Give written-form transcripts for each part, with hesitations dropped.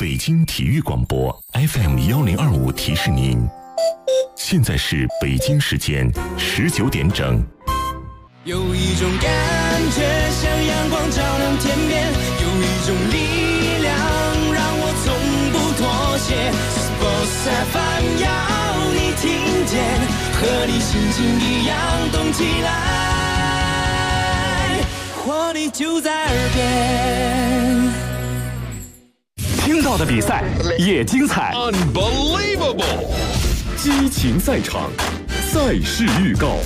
北京体育广播 FM1025提示您，现在是北京时间19点整。 有一种感觉像阳光照亮天边，有一种力量让我从不妥协。Sports FM 要你听见，和你心情一样动起来，活力就在耳边。 听到的比赛也精彩 Unbelievable 激情赛场，赛事预告。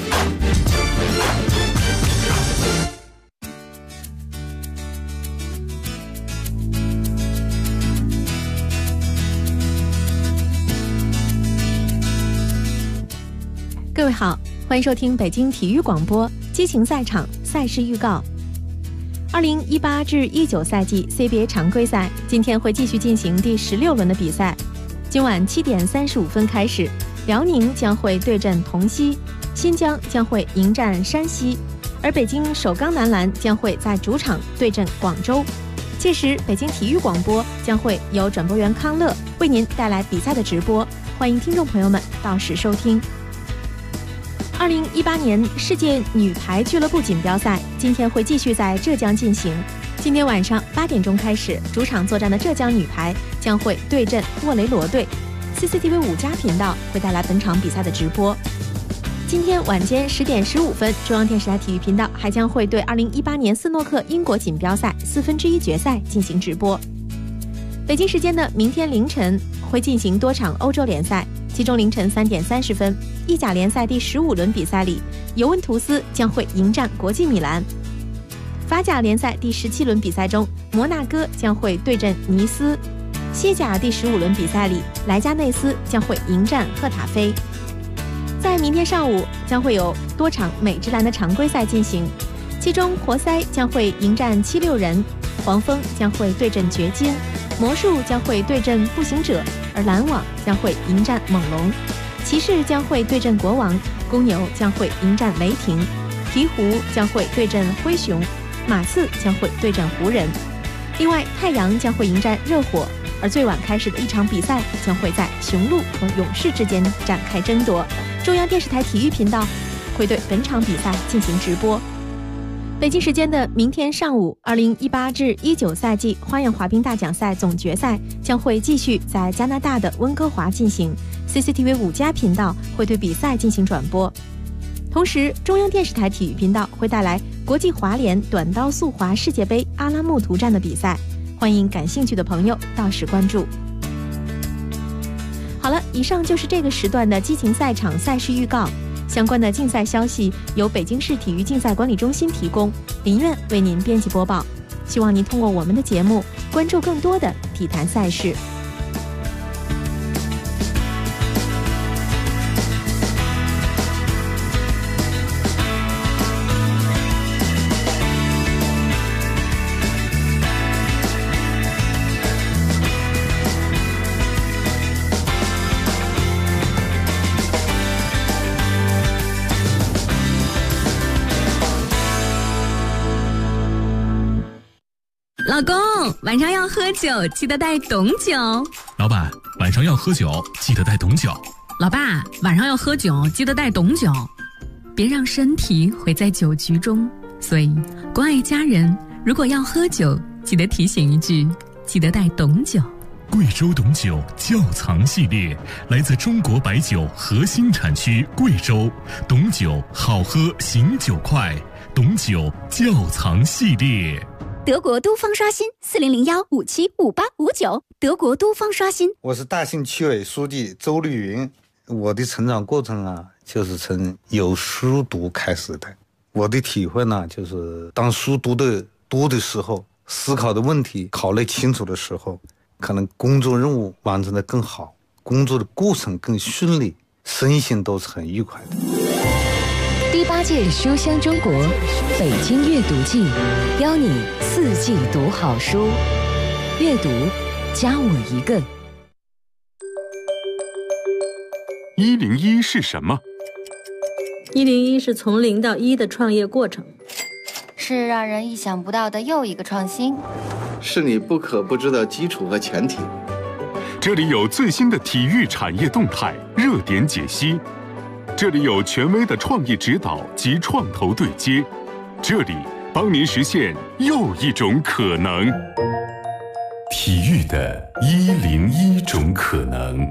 各位好，欢迎收听北京体育广播激情赛场赛事预告。2018至19赛季 CBA 常规赛今天会继续进行第16轮的比赛。今晚7点35分开始，辽宁将会对阵同曦，新疆将会迎战山西，而北京首钢男篮将会在主场对阵广州。届时，北京体育广播将会由转播员康乐为您带来比赛的直播，欢迎听众朋友们到时收听。2018年世界女排俱乐部锦标赛今天会继续在浙江进行。今天晚上8点钟开始，主场作战的浙江女排将会对阵沃雷罗队。CCTV 5+频道会带来本场比赛的直播。今天晚间10点15分，中央电视台体育频道还将会对2018年斯诺克英国锦标赛1/4决赛进行直播。北京时间的明天凌晨会进行多场欧洲联赛，其中凌晨3点30分，意甲联赛第15轮比赛里，尤文图斯将会迎战国际米兰。法甲联赛第17轮比赛中，摩纳哥将会对阵尼斯。西甲第15轮比赛里，莱加内斯将会迎战赫塔菲。在明天上午将会有多场美职篮的常规赛进行，其中活塞将会迎战76人，黄蜂将会对阵掘金，魔术将会对阵步行者，而篮网将会迎战猛龙，骑士将会对阵国王，公牛将会迎战雷霆，鹈鹕将会对阵灰熊，马刺将会对阵湖人。另外，太阳将会迎战热火，而最晚开始的一场比赛将会在雄鹿和勇士之间展开争夺。中央电视台体育频道会对本场比赛进行直播。北京时间的明天上午，2018至19赛季花样滑冰大奖赛总决赛将会继续在加拿大的温哥华进行。CCTV 5+频道会对比赛进行转播。同时，中央电视台体育频道会带来国际滑联短道速滑世界杯阿拉木图站的比赛，欢迎感兴趣的朋友到时关注。好了，以上就是这个时段的激情赛场赛事预告。相关的竞赛消息由北京市体育竞赛管理中心提供，林苑为您编辑播报。希望您通过我们的节目关注更多的体坛赛事。 老公，晚上要喝酒，记得带董酒。 老板，晚上要喝酒，记得带董酒。 老爸，晚上要喝酒，记得带董酒。别让身体毁在酒局中。所以，关爱家人，如果要喝酒，记得提醒一句，记得带董酒。 贵州董酒窖藏系列，来自中国白酒核心产区贵州，董酒好喝醒酒快，董酒窖藏系列。 德国都方刷新4001575859，德国都方刷新。 我是大兴区委书记周绿云。我的成长过程啊，就是从有书读开始的。我的体会呢，就是当书读的多的时候，思考的问题考虑清楚的时候，可能工作任务完成的更好，工作的过程更顺利，身心都是很愉快的。 第8届书香中国北京阅读季，邀你4季读好书，阅读加我一个。 101是什么 ？101是从0到1的创业过程， 是让人意想不到的又一个创新。 是你不可不知的基础和前提。 这里有最新的体育产业动态、热点解析，这里有权威的创意指导及创投对接，这里帮您实现又一种可能。体育的101种可能。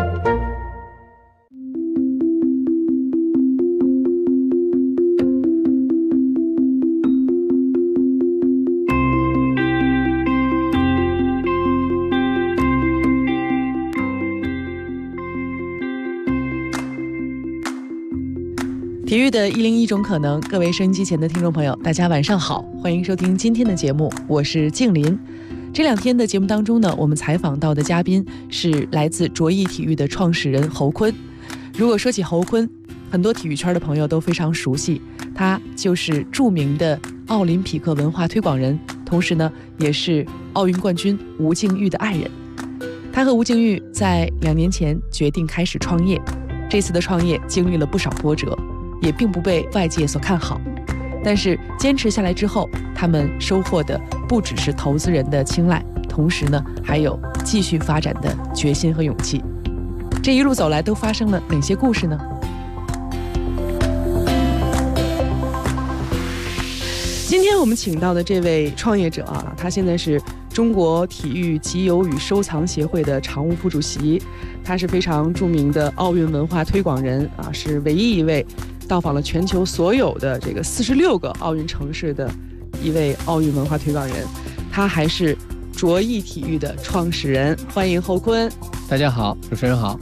体育的101种可能，各位收音机前的听众朋友，大家晚上好，欢迎收听今天的节目，我是静林。这2天的节目当中呢，我们采访到的嘉宾是来自卓艺体育的创始人侯锟。如果说起侯锟，很多体育圈的朋友都非常熟悉，他就是著名的奥林匹克文化推广人，同时呢，也是奥运冠军吴静钰的爱人。他和吴静钰在2年前决定开始创业，这次的创业经历了不少波折，也并不被外界所看好，但是坚持下来之后，他们收获的不只是投资人的青睐，同时呢，还有继续发展的决心和勇气。这一路走来都发生了哪些故事呢？今天我们请到的这位创业者啊，他现在是中国体育集邮与收藏协会的常务副主席，他是非常著名的奥运文化推广人啊，是唯一一位到访了全球所有的这个46个奥运城市的一位奥运文化推广人，他还是卓艺体育的创始人。欢迎侯锟。 大家好，主持人好。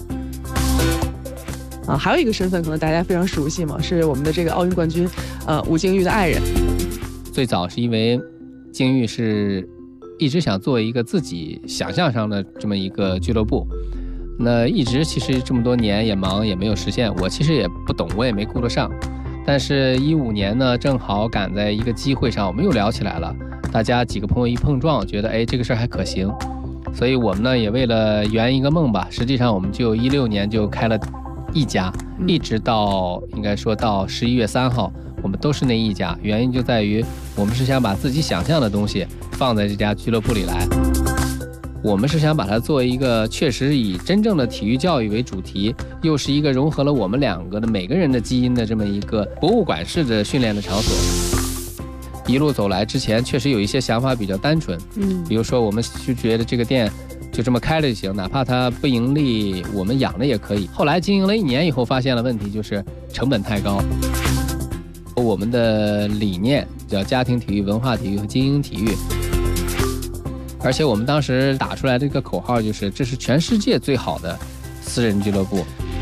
还有一个身份可能大家非常熟悉嘛，是我们的这个奥运冠军吴静钰的爱人。 最早是因为静钰是一直想做一个自己想象上的这么一个俱乐部，那一直其实这么多年也忙也没有实现，我其实也不懂，我也没顾得上。但是15年呢，正好赶在一个机会上，我们又聊起来了，大家几个朋友一碰撞，觉得这个事儿还可行，所以我们呢也为了圆一个梦吧，实际上我们就16年就开了一家，一直到应该说到11月3号，我们都是那一家。原因就在于我们是想把自己想象的东西放在这家俱乐部里来，我们是想把它做一个确实以真正的体育教育为主题，又是一个融合了我们2个的每个人的基因的这么一个博物馆式的训练的场所。一路走来之前确实有一些想法比较单纯，比如说我们就觉得这个店就这么开了就行，哪怕它不盈利，我们养了也可以。后来经营了1年以后，发现了问题，就是成本太高。我们的理念叫家庭体育、文化体育和精英体育，而且我们当时打出来这个口号就是这是全世界最好的私人俱乐部。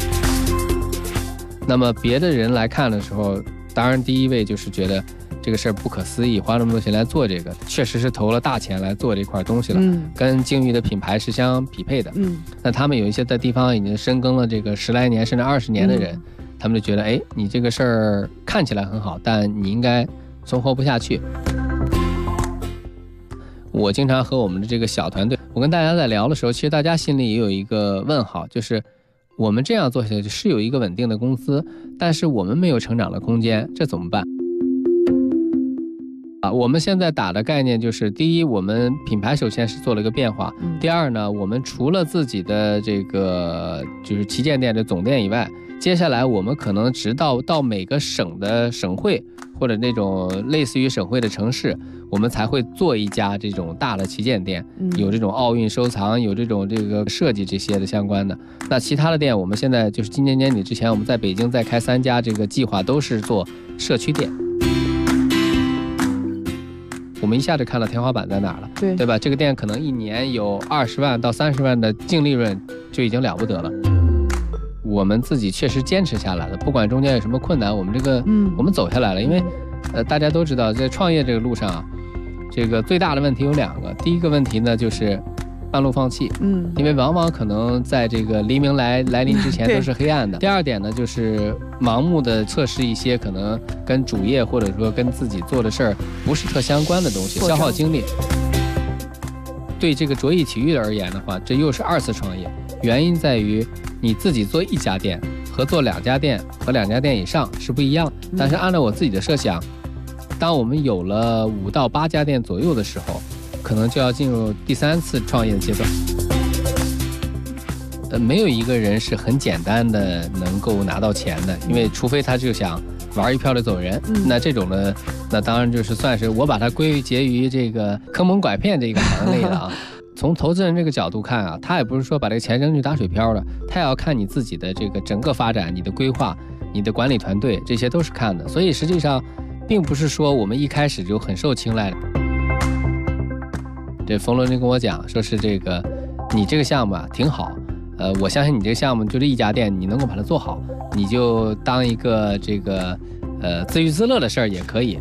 那么别的人来看的时候，当然第一位就是觉得这个事儿不可思议，花那么多钱来做这个，确实是投了大钱来做这块东西了，跟静钰的品牌是相匹配的。那他们有一些在地方已经深耕了这个10来年甚至20年的人，他们就觉得你这个事儿看起来很好，但你应该存活不下去。我经常和我们的这个小团队，我跟大家在聊的时候，其实大家心里也有一个问号，就是我们这样做下去是有一个稳定的公司，但是我们没有成长的空间，这怎么办？我们现在打的概念就是，第一，我们品牌首先是做了一个变化，第二呢，我们除了自己的这个就是旗舰店的总店以外，接下来我们可能直到每个省的省会或者那种类似于省会的城市，我们才会做一家这种大的旗舰店，有这种奥运收藏，有这种这个设计这些的相关的。那其他的店，我们现在就是今年年底之前，我们在北京再开3家，这个计划都是做社区店。我们一下就看到天花板在哪儿了，对吧？这个店可能1年有20万到30万的净利润就已经了不得了。我们自己确实坚持下来了，不管中间有什么困难，我们我们走下来了。因为大家都知道，在创业这个路上啊，这个最大的问题有2个。第一个问题呢，就是半路放弃，因为往往可能在这个黎明来临之前都是黑暗的。第二点呢，就是盲目的测试一些可能跟主业或者说跟自己做的事儿不是特相关的东西，消耗精力。对这个卓艺体育而言的话，这又是2次创业，原因在于你自己做1家店和做2家店和2家店以上是不一样。但是按照我自己的设想，当我们有了5到8家店左右的时候， 可能就要进入第3次创业的阶段。没有一个人是很简单的能够拿到钱的，因为除非他就想玩一票就走人，那这种呢，那当然就是算是我把它归结于这个坑蒙拐骗这个行类的啊。从投资人这个角度看啊，他也不是说把这个钱扔去打水漂的，他也要看你自己的这个整个发展、你的规划、你的管理团队，这些都是看的。所以实际上，并不是说我们一开始就很受青睐的。这冯仑就跟我讲，说是这个你这个项目啊挺好，我相信你这个项目就这一家店，你能够把它做好，你就当一个这个自娱自乐的事儿也可以。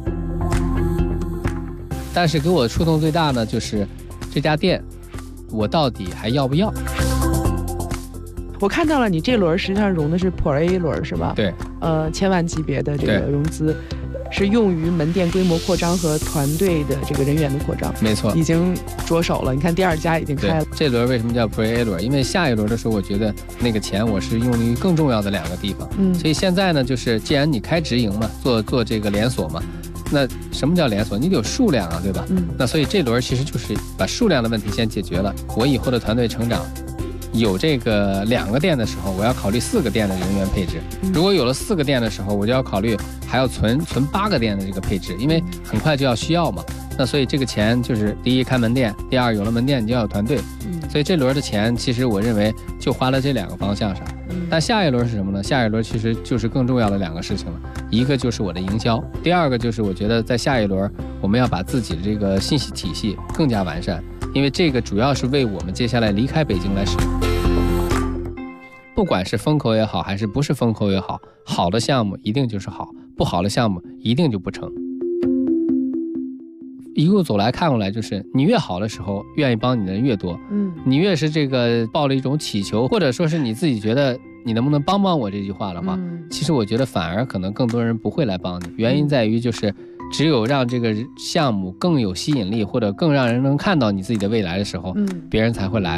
但是给我触动最大呢，就是这家店。我到底还要不要？ 我看到了，你这轮实际上融的是Pro-A轮是吧？ 对， 千万级别的这个融资，是用于门店规模扩张和团队的这个人员的扩张。 没错， 已经着手了。你看第2家已经开了。 这轮为什么叫Pro-A轮？因为下一轮的时候，我觉得那个钱我是用于更重要的2个地方。所以现在呢，就是既然你开直营嘛，做这个连锁嘛。那什么叫连锁？你得有数量啊，对吧？那所以这轮其实就是把数量的问题先解决了。我以后的团队成长，有这个2个店的时候，我要考虑4个店的人员配置。如果有了4个店的时候，我就要考虑还要存8个店的这个配置，因为很快就要需要嘛。那所以这个钱就是第一开门店，第2有了门店你就要有团队。所以这轮的钱其实我认为就花了这2个方向上。但下一轮是什么呢？下一轮其实就是更重要的2个事情了，一个就是我的营销，第2个就是我觉得在下一轮我们要把自己的这个信息体系更加完善，因为这个主要是为我们接下来离开北京来使用。不管是风口也好，还是不是风口也好，好的项目一定就是好，不好的项目一定就不成。一路走来看过来，就是你越好的时候，愿意帮你的人越多。你越是这个抱了一种祈求，或者说是你自己觉得你能不能帮我这句话的话，其实我觉得反而可能更多人不会来帮你。原因在于就是只有让这个项目更有吸引力，或者更让人能看到你自己的未来的时候，别人才会来。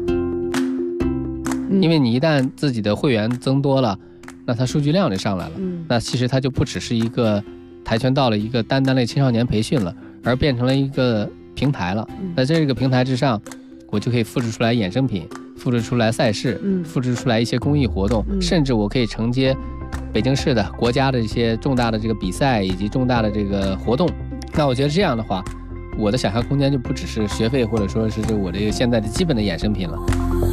因为你一旦自己的会员增多了，那它数据量就上来了，那其实它就不只是一个跆拳道的一个单类青少年培训了，而变成了一个平台了。在这个平台之上，我就可以复制出来衍生品，复制出来赛事，复制出来一些公益活动，甚至我可以承接北京市的国家的一些重大的这个比赛以及重大的这个活动。那我觉得这样的话，我的想象空间就不只是学费，或者说是我这个现在的基本的衍生品了。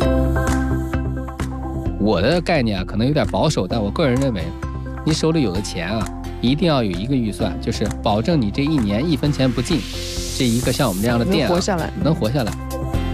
我的概念啊，可能有点保守，但我个人认为，你手里有的钱啊，一定要有一个预算，就是保证你这1年1分钱不进，这一个像我们这样的店能活下来， 能活下来。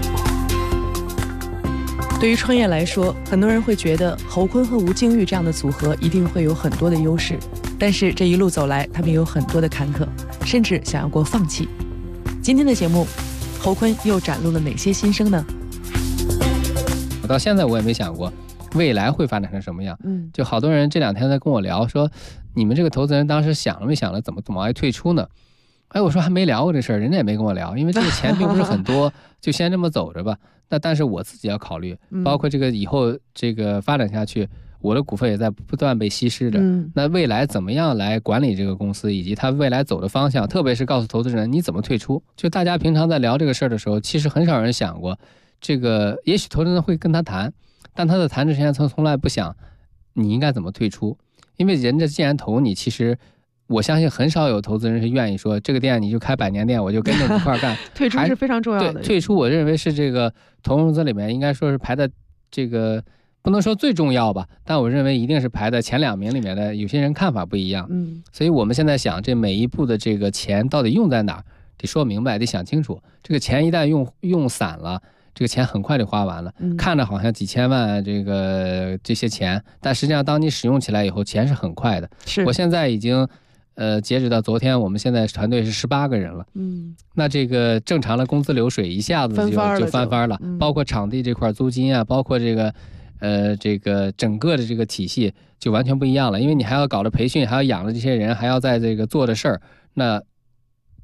对于创业来说，很多人会觉得侯坤和吴京玉这样的组合一定会有很多的优势，但是这一路走来，他们有很多的坎坷，甚至想要过放弃。今天的节目，侯坤又展露了哪些心声呢？ 我到现在我也没想过未来会发展成什么样。就好多人这2天在跟我聊说，你们这个投资人当时想了没想了怎么爱退出呢？哎，我说还没聊过这事儿，人家也没跟我聊，因为这个钱并不是很多，就先这么走着吧。那但是我自己要考虑，包括这个以后这个发展下去，我的股份也在不断被稀释着。那未来怎么样来管理这个公司，以及它未来走的方向，特别是告诉投资人你怎么退出。就大家平常在聊这个事儿的时候，其实很少人想过，这个也许投资人会跟他谈，但他在谈之前从来不想你应该怎么退出，因为人家既然投你，其实我相信很少有投资人是愿意说这个店你就开100年店，我就跟着你一块干。 退出是非常重要的。 对，退出我认为是这个投融资里面应该说是排的这个不能说最重要吧，但我认为一定是排的前2名里面的。有些人看法不一样，所以我们现在想这每一步的这个钱到底用在哪儿，得说明白，得想清楚。这个钱一旦用散了，这个钱很快就花完了，看着好像几千万这些钱，但实际上当你使用起来以后，钱是很快的。我现在已经截止到昨天，我们现在团队是18个人了。那这个正常的工资流水一下子就翻番了，包括场地这块租金啊，包括这个整个的这个体系就完全不一样了，因为你还要搞的培训，还要养的这些人，还要在这个做的事儿，那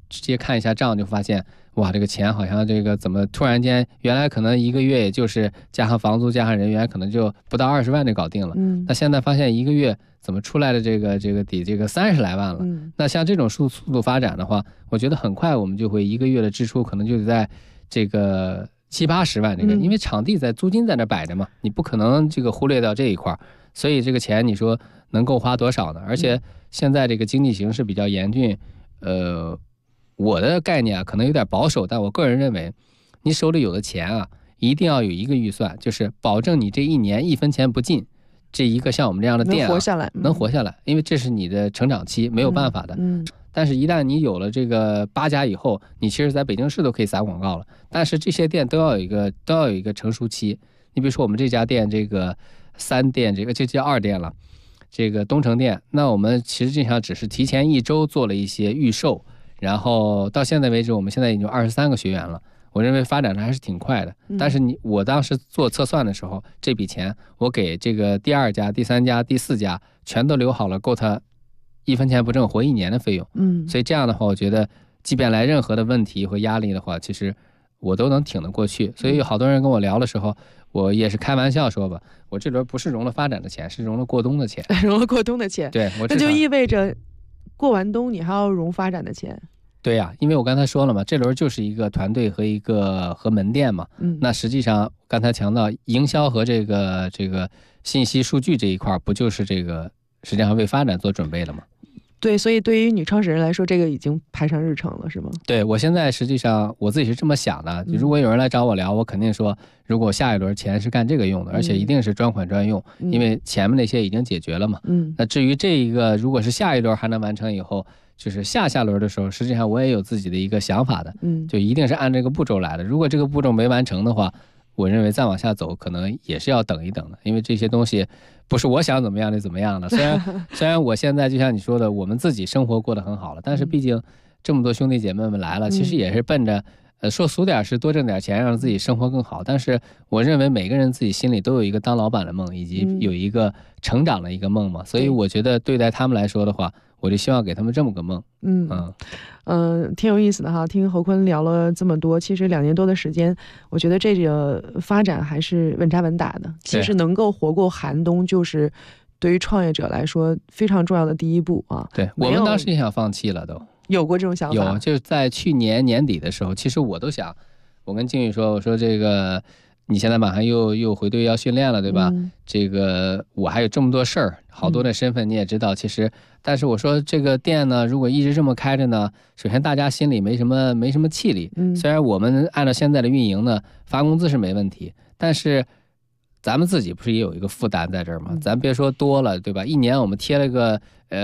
直接看一下账，就发现哇，这个钱好像这个怎么突然间，原来可能一个月也就是加上房租加上人员，可能就不到20万就搞定了。那现在发现一个月怎么出来的这个抵这个30来万了。那像这种速度发展的话，我觉得很快我们就会一个月的支出可能就得在这个70、80万这个，因为场地在租金在那摆着嘛，你不可能这个忽略掉这一块，所以这个钱你说能够花多少呢？而且现在这个经济形势比较严峻，我的概念啊可能有点保守，但我个人认为，你手里有的钱啊，一定要有一个预算，就是保证你这一年1分钱不进。这一个像我们这样的店、啊、能活下来，因为这是你的成长期，没有办法的。但是一旦你有了这个8家以后，你其实在北京市都可以撒广告了。但是这些店都要有一个成熟期。你比如说我们这家店，这个3店，这个就叫2店了，这个东城店，那我们其实际上只是提前1周做了一些预售，然后到现在为止，我们现在已经23个学员了。我认为发展的还是挺快的，但是我当时做测算的时候，这笔钱我给这个第2家、第3家、第4家全都留好了，够他1分钱不挣活1年的费用。所以这样的话，我觉得即便来任何的问题和压力的话，其实我都能挺得过去。所以有好多人跟我聊的时候，我也是开玩笑说吧，我这轮不是融了发展的钱，是融了过冬的钱。 融了过冬的钱， 对， 那就意味着过完冬你还要融发展的钱。 对呀，因为我刚才说了嘛，这轮就是一个团队和门店嘛。那实际上刚才强调营销和这个信息数据这一块，不就是这个实际上为发展做准备了吗？ 对，所以对于女创始人来说，这个已经排上日程了，是吗？ 对，我现在实际上我自己是这么想的，如果有人来找我聊，我肯定说，如果下一轮钱是干这个用的，而且一定是专款专用，因为前面那些已经解决了嘛。那至于这一个，如果是下一轮还能完成以后，就是下轮的时候，实际上我也有自己的一个想法的，就一定是按这个步骤来的。如果这个步骤没完成的话，我认为再往下走可能也是要等一等的，因为这些东西不是我想怎么样就怎么样的。虽然我现在就像你说的，我们自己生活过得很好了，但是毕竟这么多兄弟姐妹们来了，其实也是奔着说俗点是多挣点钱，让自己生活更好。但是我认为每个人自己心里都有一个当老板的梦，以及有一个成长的一个梦嘛。所以我觉得对待他们来说的话，我就希望给他们这么个梦。 挺有意思的哈。听侯坤聊了这么多，其实2年多的时间，我觉得这个发展还是稳扎稳打的。其实能够活过寒冬，就是对于创业者来说非常重要的第一步啊。 对，我们当时也想放弃了，都有过这种想法。 有，就是在去年年底的时候，其实我都想，我跟静宇说，我说这个你现在马上又回队要训练了，对吧？这个我还有这么多事儿，好多的身份你也知道，其实，但是我说这个店呢，如果一直这么开着呢，首先大家心里没什么气力。虽然我们按照现在的运营呢，发工资是没问题，但是咱们自己不是也有一个负担在这儿吗？咱别说多了，对吧？一年我们贴了个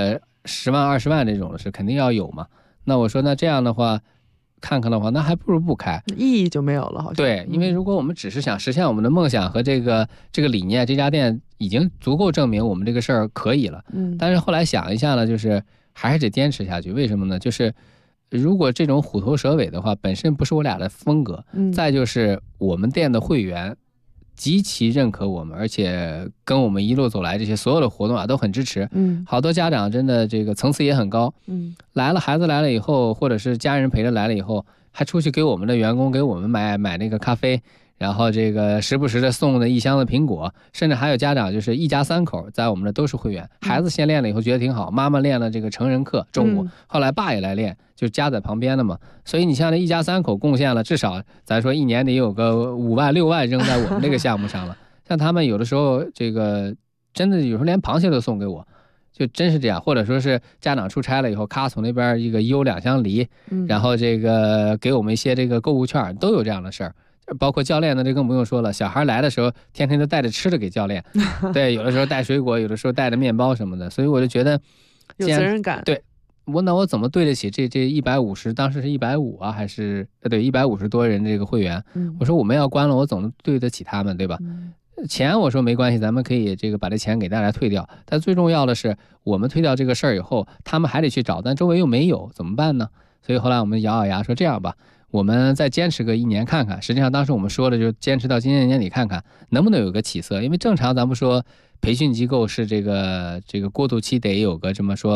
10万20万这种的是肯定要有嘛。那我说那这样的话，看看的话，那还不如不开， 意义就没有了，好像。 对，因为如果我们只是想实现我们的梦想和这个理念，这家店已经足够证明我们这个事儿可以了。但是后来想一下呢，就是还是得坚持下去。为什么呢？就是如果这种虎头蛇尾的话，本身不是我俩的风格。再就是我们店的会员极其认可我们，而且跟我们一路走来这些所有的活动啊都很支持。好多家长真的这个层次也很高。来了，孩子来了以后，或者是家人陪着来了以后，还出去给我们的员工给我们买那个咖啡，然后这个时不时的送的1箱的苹果，甚至还有家长就是一家3口在我们这都是会员，孩子先练了以后觉得挺好，妈妈练了这个成人课中午，后来爸也来练，就家在旁边的嘛。所以你像这一家3口贡献了至少咱说1年得有个5万6万扔在我们这个项目上了。像他们有的时候这个真的有时候连螃蟹都送给我，就真是这样。或者说是家长出差了以后，咔从那边一个邮2箱梨，然后这个给我们一些这个购物券，都有这样的事儿。包括教练呢，这更不用说了，小孩来的时候天天都带着吃的给教练对，有的时候带水果，有的时候带着面包什么的。所以我就觉得有责任感。 对，我怎么对得起这150，当时是150啊，还是对150多人这个会员。我说我们要关了，我总能对得起他们，对吧？钱我说没关系，咱们可以这个把这钱给大家退掉，但最重要的是我们退掉这个事儿以后，他们还得去找，但周围又没有，怎么办呢？所以后来我们咬咬牙说这样吧，我们再坚持个1年看看。实际上当时我们说的就坚持到今年年底看看能不能有个起色。因为正常咱们说培训机构是这个过渡期得有个这么说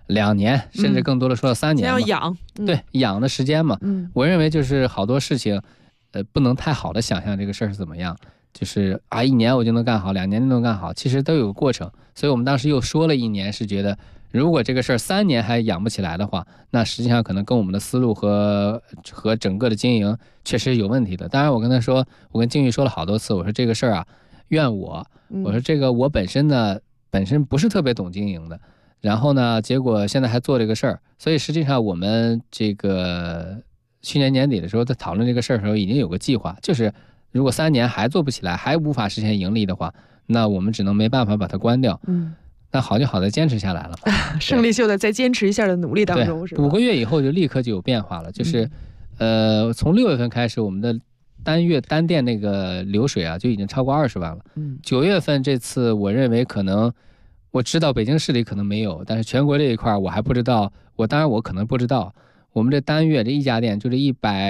2年，甚至更多的说到3年嘛， 要养， 对，养的时间嘛。我认为就是好多事情，不能太好的想象这个事儿是怎么样，就是1年我就能干好，2年就能干好，其实都有个过程。所以我们当时又说了1年，是觉得如果这个事儿3年还养不起来的话，那实际上可能跟我们的思路和整个的经营确实有问题的。当然我跟他说，我跟静玉说了好多次，我说这个事儿啊，我说这个我本身不是特别懂经营的，然后呢结果现在还做这个事儿，所以实际上我们这个去年年底的时候在讨论这个事儿的时候已经有个计划，就是如果3年还做不起来，还无法实现盈利的话，那我们只能没办法把它关掉。那好就好在坚持下来了， 胜利就在坚持一下的努力当中，是吧？5 个月以后就立刻就有变化了，就是从6月份开始，我们的单店那个流水啊就已经超过20万了。9月份这次我认为可能，我知道北京市里可能没有，但是全国这一块我还不知道，当然我可能不知道，我们这单月这一家店就这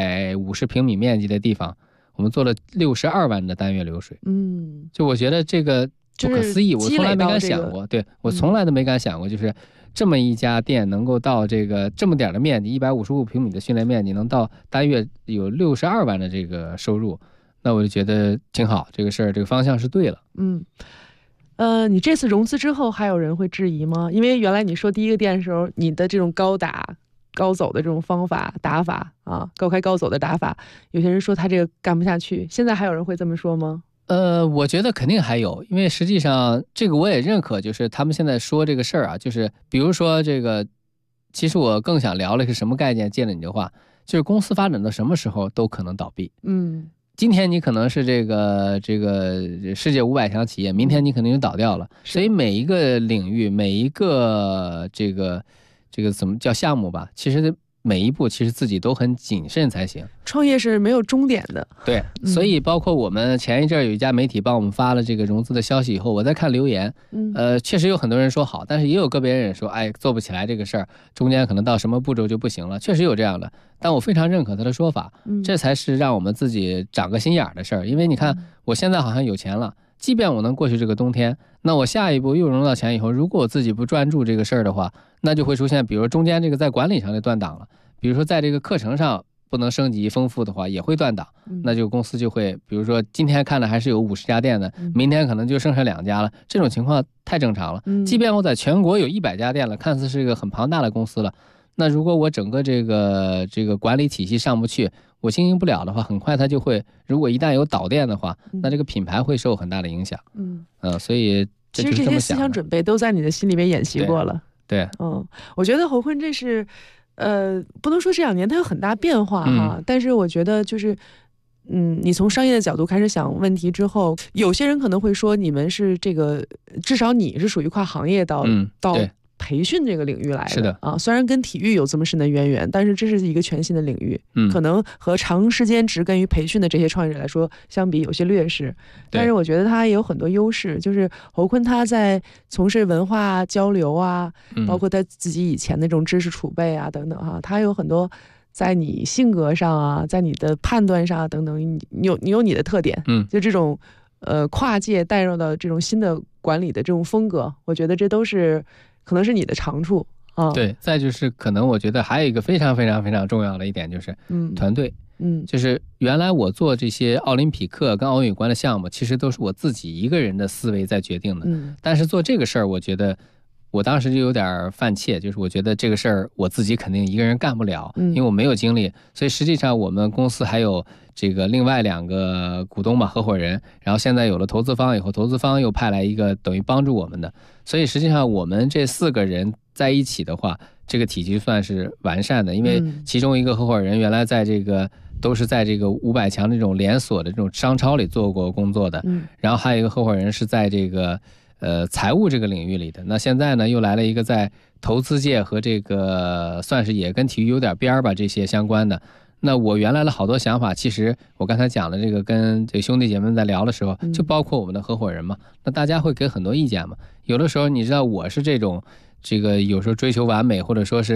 150平米面积的地方，我们做了62万的单月流水。就我觉得这个不可思议，我从来没敢想过，对，我从来都没敢想过，就是这么一家店能够到这个这么点的面积，155平米的训练面积，能到单月有62万的这个收入，那我就觉得挺好，这个事儿这个方向是对了。 你这次融资之后还有人会质疑吗？因为原来你说第一个店的时候，你的这种高打高走的这种打法啊，高开高走的打法，有些人说他这个干不下去，现在还有人会这么说吗？ 我觉得肯定还有，因为实际上这个我也认可，就是他们现在说这个事儿啊，就是比如说这个，其实我更想聊的是什么概念，借了你的话，就是公司发展到什么时候都可能倒闭。今天你可能是这个世界500强企业，明天你可能就倒掉了。所以每一个领域，每一个这个怎么叫项目吧，其实每一步其实自己都很谨慎才行。 创业是没有终点的。 对，所以包括我们前一阵有一家媒体帮我们发了这个融资的消息以后，我在看留言，确实有很多人说好，但是也有个别人说，做不起来这个事儿，中间可能到什么步骤就不行了，确实有这样的。但我非常认可他的说法，这才是让我们自己长个心眼的事儿。因为你看，我现在好像有钱了，即便我能过去这个冬天，那我下一步又融到钱以后，如果我自己不专注这个事儿的话，那就会出现，比如中间这个在管理上就断档了，比如说在这个课程上不能升级丰富的话，也会断档。那就公司就会，比如说今天看的还是有50家店的，明天可能就剩下2家了，这种情况太正常了。即便我在全国有100家店了，看似是一个很庞大的公司了，那如果我整个这个管理体系上不去，我经营不了的话，很快它就会，如果一旦有倒店的话，那这个品牌会受很大的影响。所以其实这些思想准备都在你的心里面演习过了。 对， 我觉得侯坤这是不能说这2年它有很大变化哈，但是我觉得就是你从商业的角度开始想问题之后，有些人可能会说你们是这个，至少你是属于跨行业到培训这个领域来的。 是的啊，虽然跟体育有这么深的渊源，但是这是一个全新的领域，可能和长时间植根于培训的这些创业者来说相比有些劣势，但是我觉得他也有很多优势，就是侯坤他在从事文化交流啊，包括他自己以前的这种知识储备啊等等哈，他有很多在你性格上啊，在你的判断上啊等等，你有你的特点，就这种跨界带入到这种新的管理的这种风格，我觉得这都是可能是你的长处啊。 对，再就是可能我觉得还有一个非常非常非常重要的一点就是团队。就是原来我做这些奥林匹克跟奥运有关的项目，其实都是我自己一个人的思维在决定的。但是做这个事儿，我觉得我当时就有点犯怯，就是我觉得这个事儿我自己肯定一个人干不了，因为我没有精力。所以实际上我们公司还有这个另外2个股东嘛，合伙人，然后现在有了投资方以后，投资方又派来一个等于帮助我们的，所以实际上我们这4个人在一起的话，这个体系算是完善的。因为其中一个合伙人原来在这个都是在这个500强这种连锁的这种商超里做过工作的，然后还有一个合伙人是在这个财务这个领域里的。那现在呢又来了一个在投资界和这个算是也跟体育有点边儿吧，这些相关的。那我原来的好多想法，其实我刚才讲的这个跟这兄弟姐妹们在聊的时候，就包括我们的合伙人嘛，那大家会给很多意见嘛。有的时候你知道我是这个有时候追求完美，或者说是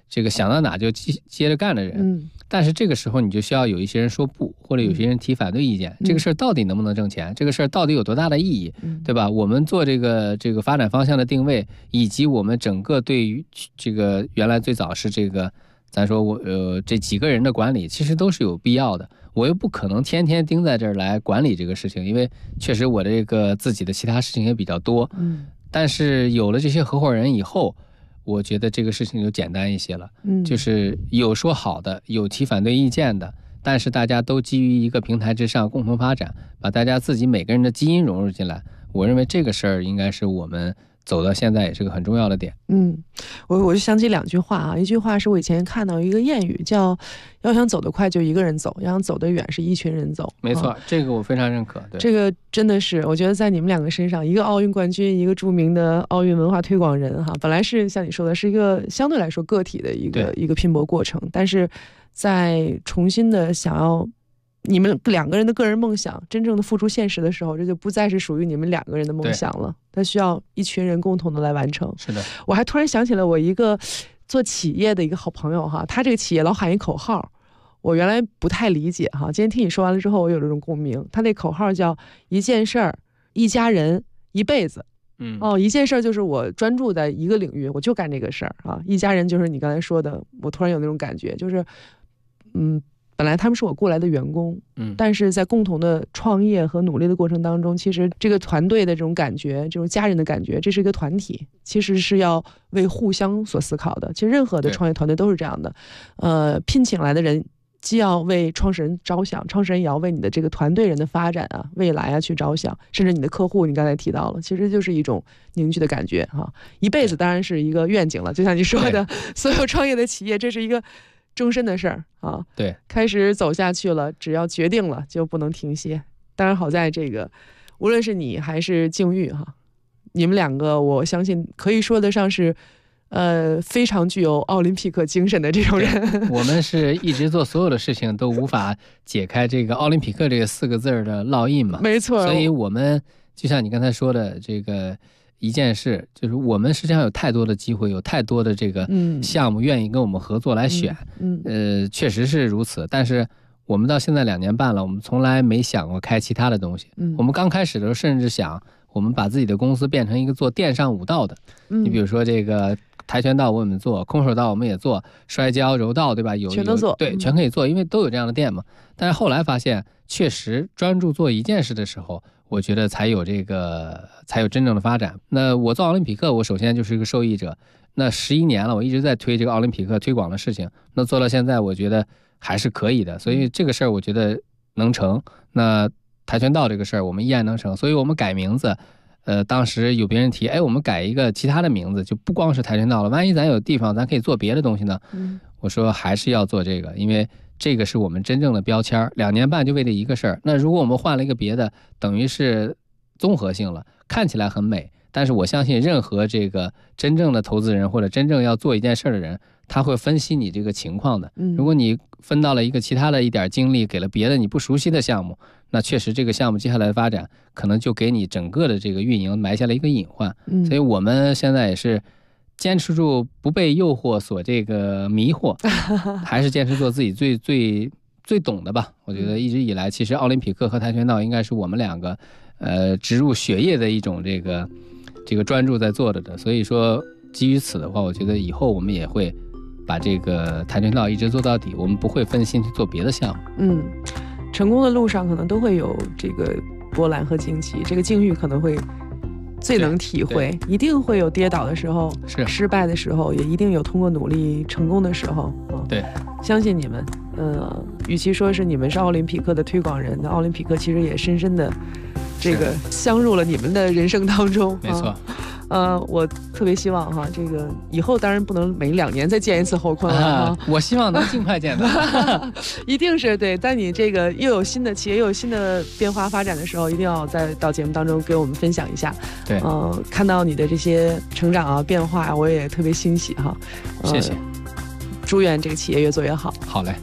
这个想到哪就接着干的人。但是这个时候你就需要有一些人说不，或者有些人提反对意见。这个事儿到底能不能挣钱？这个事儿到底有多大的意义？对吧？我们做这个发展方向的定位，以及我们整个对于这个原来最早是这个咱说这几个人的管理，其实都是有必要的。我又不可能天天盯在这儿来管理这个事情，因为确实我这个自己的其他事情也比较多。但是有了这些合伙人以后，我觉得这个事情就简单一些了。就是有说好的，有提反对意见的，但是大家都基于一个平台之上共同发展，把大家自己每个人的基因融入进来。我认为这个事儿应该是我们走到现在也是个很重要的点。 我就想起2句话啊，一句话是我以前看到一个谚语，叫要想走得快就一个人走，要想走得远是一群人走。 没错，这个我非常认可。对， 这个真的是我觉得在你们2个身上，一个奥运冠军，一个著名的奥运文化推广人哈，本来是像你说的是一个相对来说个体的一个拼搏过程，但是在重新的想要你们2个人的个人梦想真正的付诸现实的时候，这就不再是属于你们2个人的梦想了，它需要一群人共同的来完成。 是的， 我还突然想起了我一个做企业的一个好朋友哈，他这个企业老喊一口号，我原来不太理解哈，今天听你说完了之后，我有这种共鸣。他那口号叫一件事儿、一家人、一辈子。一件事儿就是我专注在一个领域，我就干这个事儿啊。一家人就是你刚才说的，我突然有那种感觉，就是本来他们是我过来的员工，但是在共同的创业和努力的过程当中，其实这个团队的这种感觉，这种家人的感觉，这是一个团体，其实是要为互相所思考的。其实任何的创业团队都是这样的，聘请来的人既要为创始人着想，创始人也要为你的这个团队人的发展啊、未来啊去着想，甚至你的客户，你刚才提到了，其实就是一种凝聚的感觉哈。一辈子当然是一个愿景了，就像你说的，所有创业的企业，这是一个终身的事儿啊， 对， 开始走下去了，只要决定了就不能停歇。当然好在这个，无论是你还是静玉哈，你们2个我相信可以说得上是，非常具有奥林匹克精神的这种人。 我们是一直做所有的事情都无法解开这个奥林匹克这个4个字的烙印嘛， 没错。 所以我们就像你刚才说的这个。一件事就是我们实际上有太多的机会，有太多的这个项目愿意跟我们合作来选，确实是如此。但是我们到现在2年半了，我们从来没想过开其他的东西。我们刚开始的时候甚至想，我们把自己的公司变成一个做电上武道的。你比如说这个跆拳道我们做，空手道我们也做，摔跤、柔道，对吧？ 全都做， 对，全可以做，因为都有这样的店嘛。但是后来发现，确实专注做一件事的时候，我觉得才有真正的发展。那我做奥林匹克，我首先就是一个受益者。那11年了，我一直在推这个奥林匹克推广的事情。那做到现在，我觉得还是可以的。所以这个事儿，我觉得能成。那跆拳道这个事儿，我们依然能成。所以我们改名字，当时有别人提，我们改一个其他的名字，就不光是跆拳道了。万一咱有地方，咱可以做别的东西呢？我说还是要做这个，因为这个是我们真正的标签。2年半就为了一个事儿，那如果我们换了一个别的，等于是综合性了，看起来很美，但是我相信任何这个真正的投资人或者真正要做一件事的人，他会分析你这个情况的。如果你分到了一个其他的一点精力，给了别的你不熟悉的项目，那确实这个项目接下来的发展可能就给你整个的这个运营埋下了一个隐患。所以我们现在也是坚持住不被诱惑所这个迷惑，还是坚持做自己最懂的吧。我觉得一直以来，其实奥林匹克和跆拳道应该是我们2个植入血液的一种这个专注在做的。所以说基于此的话，我觉得以后我们也会把这个跆拳道一直做到底，我们不会分心去做别的项目。 成功的路上可能都会有这个波澜和惊奇，这个境遇可能会最能体会，一定会有跌倒的时候， 是失败的时候，也一定有通过努力成功的时候。 对， 相信你们。与其说是你们是奥林匹克的推广人，那奥林匹克其实也深深的这个镶入了你们的人生当中。 没错。 我特别希望哈，这个以后当然不能每2年再见一次侯坤了我希望能尽快见到。 一定是对。当你这个又有新的企业又有新的变化发展的时候，一定要再到节目当中给我们分享一下。 对， 看到你的这些成长啊变化，我也特别欣喜哈。 谢谢。 祝愿这个企业越做越好。 好嘞。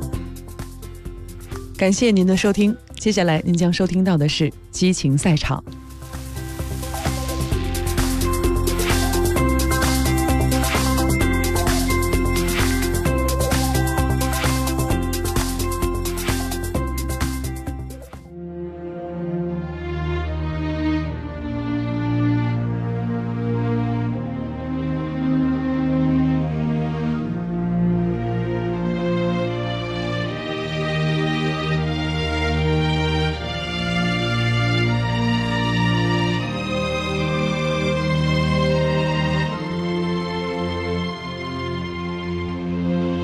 感谢您的收听，接下来您将收听到的是激情赛场。